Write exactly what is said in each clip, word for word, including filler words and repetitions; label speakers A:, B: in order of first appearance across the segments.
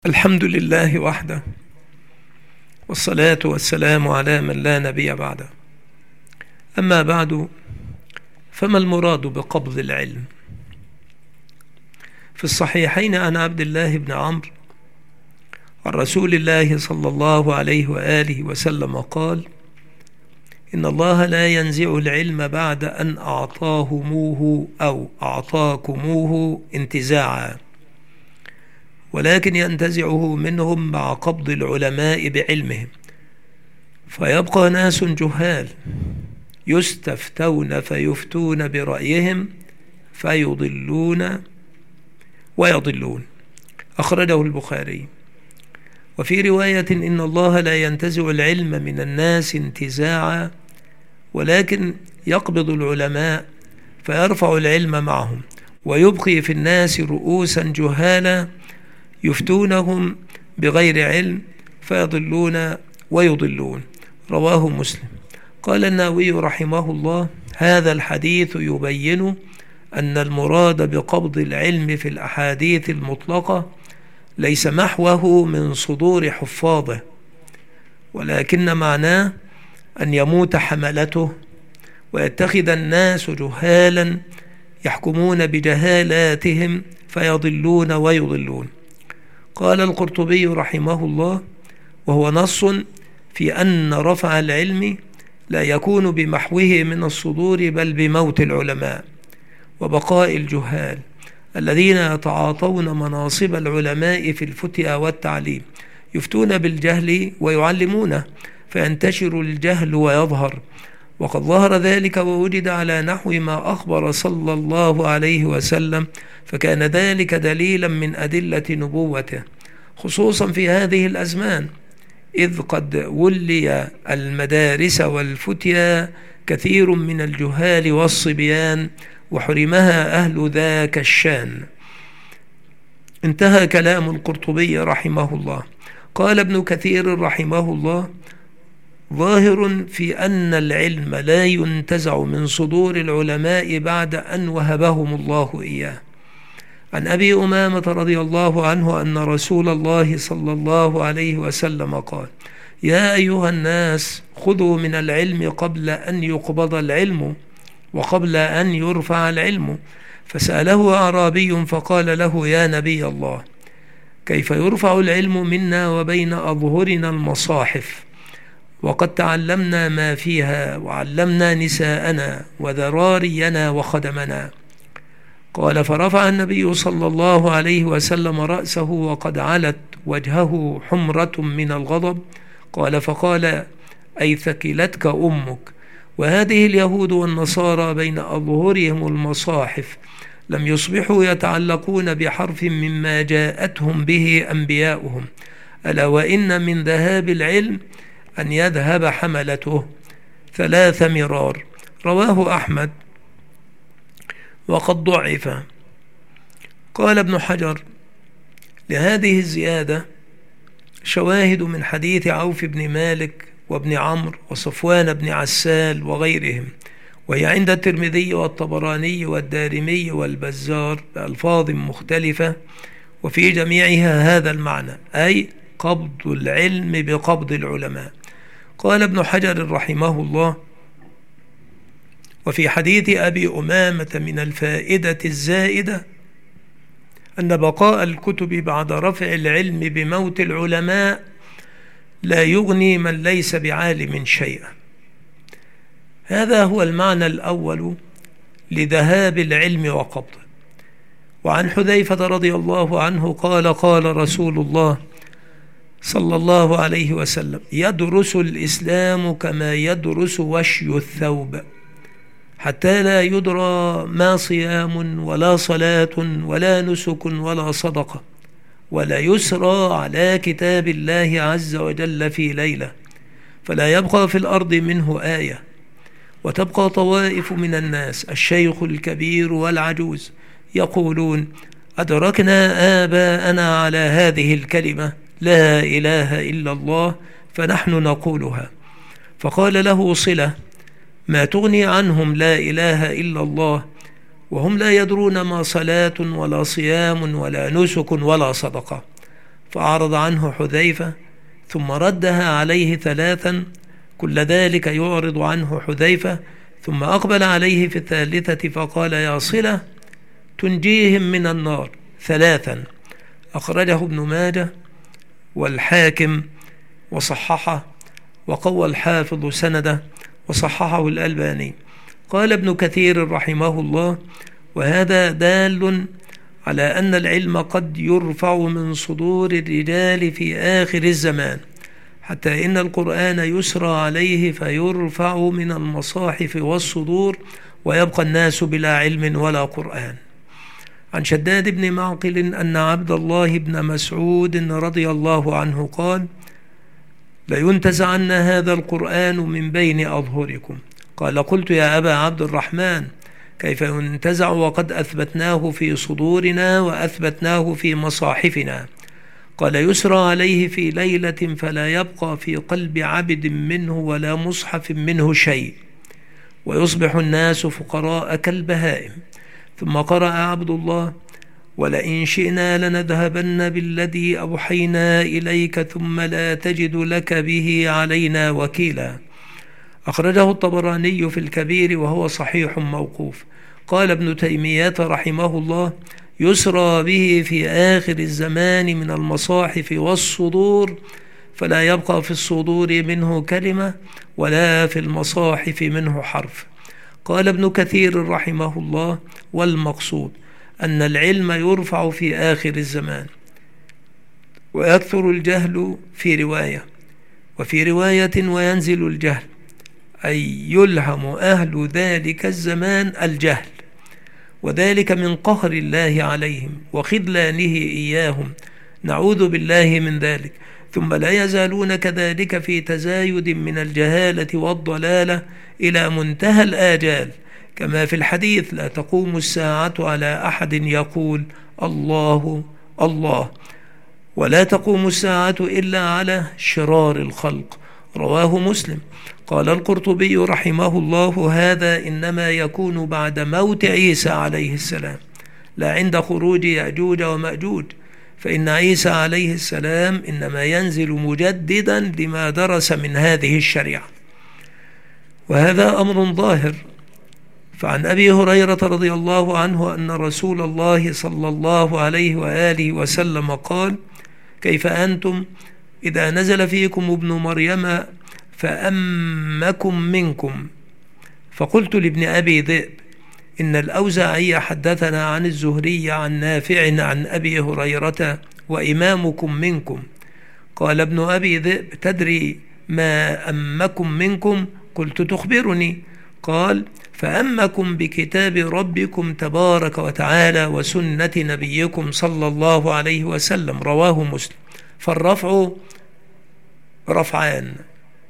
A: الحمد لله وحده، والصلاة والسلام على من لا نبي بعده. أما بعد، فما المراد بقبض العلم؟ في الصحيحين عن عبد الله بن عمرو عن رسول الله صلى الله عليه وآله وسلم قال: إن الله لا ينزع العلم بعد أن أعطاهموه أو أعطاكموه انتزاعا، ولكن ينتزعه منهم مع قبض العلماء بعلمهم، فيبقى ناس جهال يستفتون فيفتون برأيهم فيضلون ويضلون. أخرجه البخاري. وفي رواية: إن الله لا ينتزع العلم من الناس انتزاعا، ولكن يقبض العلماء فيرفع العلم معهم، ويبقي في الناس رؤوسا جهالا يفتونهم بغير علم فيضلون ويضلون. رواه مسلم. قال النووي رحمه الله: هذا الحديث يبين أن المراد بقبض العلم في الأحاديث المطلقة ليس محوه من صدور حفاظه، ولكن معناه أن يموت حملته ويتخذ الناس جهالا يحكمون بجهالاتهم فيضلون ويضلون. قال القرطبي رحمه الله: وهو نص في أن رفع العلم لا يكون بمحوه من الصدور، بل بموت العلماء وبقاء الجهال الذين يتعاطون مناصب العلماء في الفتيا والتعليم، يفتون بالجهل ويعلمونه فينتشر الجهل ويظهر. وقد ظهر ذلك ووجد على نحو ما أخبر صلى الله عليه وسلم، فكان ذلك دليلا من أدلة نبوته، خصوصا في هذه الأزمان، إذ قد ولي المدارس والفتيا كثير من الجهال والصبيان، وحرمها أهل ذاك الشان. انتهى كلام القرطبي رحمه الله. قال ابن كثير رحمه الله: ظاهر في أن العلم لا ينتزع من صدور العلماء بعد أن وهبهم الله إياه. عن أبي أمامة رضي الله عنه أن رسول الله صلى الله عليه وسلم قال: يا أيها الناس، خذوا من العلم قبل أن يقبض العلم وقبل أن يرفع العلم. فسأله أعرابي فقال له: يا نبي الله، كيف يرفع العلم منا وبين أظهرنا المصاحف، وقد تعلمنا ما فيها وعلمنا نساءنا وذرارينا وخدمنا؟ قال: فرفع النبي صلى الله عليه وسلم رأسه وقد علت وجهه حمرة من الغضب. قال: فقال: أي ثكلتك أمك. وهذه اليهود والنصارى بين أظهرهم المصاحف لم يصبحوا يتعلقون بحرف مما جاءتهم به أنبياؤهم، ألا وإن من ذهاب العلم أن يذهب حملته ثلاث مرار. رواه أحمد وقد ضعف. قال ابن حجر: لهذه الزيادة شواهد من حديث عوف بن مالك وابن عمرو وصفوان بن عسال وغيرهم، وهي عند الترمذي والطبراني والدارمي والبزار بألفاظ مختلفة، وفي جميعها هذا المعنى، أي قبض العلم بقبض العلماء. قال ابن حجر رحمه الله: وفي حديث أبي أمامة من الفائدة الزائدة أن بقاء الكتب بعد رفع العلم بموت العلماء لا يغني من ليس بعالم شيئا. هذا هو المعنى الأول لذهاب العلم وقبضه. وعن حذيفة رضي الله عنه قال: قال رسول الله صلى الله عليه وسلم: يدرس الإسلام كما يدرس وشي الثوب، حتى لا يدرى ما صيام ولا صلاة ولا نسك ولا صدقة، ولا يسرى على كتاب الله عز وجل في ليلة، فلا يبقى في الأرض منه آية، وتبقى طوائف من الناس الشيخ الكبير والعجوز يقولون: أدركنا آباءنا على هذه الكلمة لا إله إلا الله، فنحن نقولها. فقال له صلة: ما تغني عنهم لا إله إلا الله وهم لا يدرون ما صلاة ولا صيام ولا نسك ولا صدقة؟ فأعرض عنه حذيفة ثم ردها عليه ثلاثا، كل ذلك يعرض عنه حذيفة، ثم أقبل عليه في الثالثة فقال: يا صلة تنجيهم من النار ثلاثا. أخرجه ابن ماجه والحاكم وصححه، وقوى الحافظ سنده وصححه الألباني. قال ابن كثير رحمه الله: وهذا دال على أن العلم قد يرفع من صدور الرجال في آخر الزمان، حتى إن القرآن يسرى عليه فيرفع من المصاحف والصدور، ويبقى الناس بلا علم ولا قرآن. عن شداد بن معقل أن عبد الله بن مسعود رضي الله عنه قال: لينتزعن هذا القرآن من بين أظهركم. قال: قلت يا أبا عبد الرحمن كيف ينتزع وقد أثبتناه في صدورنا وأثبتناه في مصاحفنا؟ قال: يسرى عليه في ليلة فلا يبقى في قلب عبد منه ولا مصحف منه شيء، ويصبح الناس فقراء كالبهائم. ثم قرأ عبد الله: ولئن شئنا لنذهبن بالذي أوحينا إليك ثم لا تجد لك به علينا وكيلا. أخرجه الطبراني في الكبير وهو صحيح موقوف. قال ابن تيمية رحمه الله: يسرى به في آخر الزمان من المصاحف والصدور، فلا يبقى في الصدور منه كلمة ولا في المصاحف منه حرف. قال ابن كثير رحمه الله: والمقصود أن العلم يرفع في آخر الزمان، ويكثر الجهل في رواية، وفي رواية وينزل الجهل، أي يلهم أهل ذلك الزمان الجهل، وذلك من قهر الله عليهم وخذلانه إياهم، نعوذ بالله من ذلك. ثم لا يزالون كذلك في تزايد من الجهالة والضلالة إلى منتهى الآجال، كما في الحديث: لا تقوم الساعة على أحد يقول الله الله، ولا تقوم الساعة إلا على شرار الخلق. رواه مسلم. قال القرطبي رحمه الله: هذا إنما يكون بعد موت عيسى عليه السلام، لا عند خروج يأجوج ومأجوج، فإن عيسى عليه السلام إنما ينزل مجددا لما درس من هذه الشريعة، وهذا أمر ظاهر. فعن أبي هريرة رضي الله عنه أن رسول الله صلى الله عليه وآله وسلم قال: كيف أنتم إذا نزل فيكم ابن مريم فأمكم منكم؟ فقلت لابن أبي ذئب: إن الأوزاعي حدثنا عن الزهري عن نافع عن أبي هريرة وإمامكم منكم. قال ابن أبي ذئب: تدري ما أمكم منكم؟ قلت: تخبرني. قال: فأمكم بكتاب ربكم تبارك وتعالى وسنة نبيكم صلى الله عليه وسلم. رواه مسلم. فالرفع رفعان: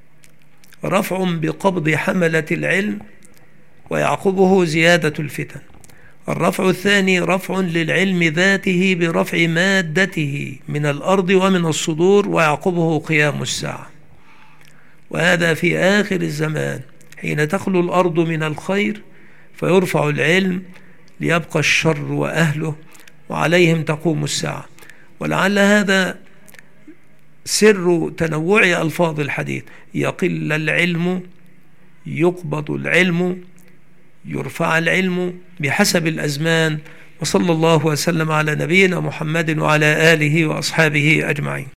A: رفع بقبض حملة العلم ويعقبه زيادة الفتن. الرفع الثاني رفع للعلم ذاته برفع مادته من الأرض ومن الصدور ويعقبه قيام الساعة. وهذا في آخر الزمان حين تخلو الأرض من الخير، فيرفع العلم ليبقى الشر وأهله وعليهم تقوم الساعة. ولعل هذا سر تنوع ألفاظ الحديث: يقل العلم، يقبض العلم، يرفع العلم، بحسب الأزمان. وصلى الله وسلم على نبينا محمد وعلى آله وأصحابه أجمعين.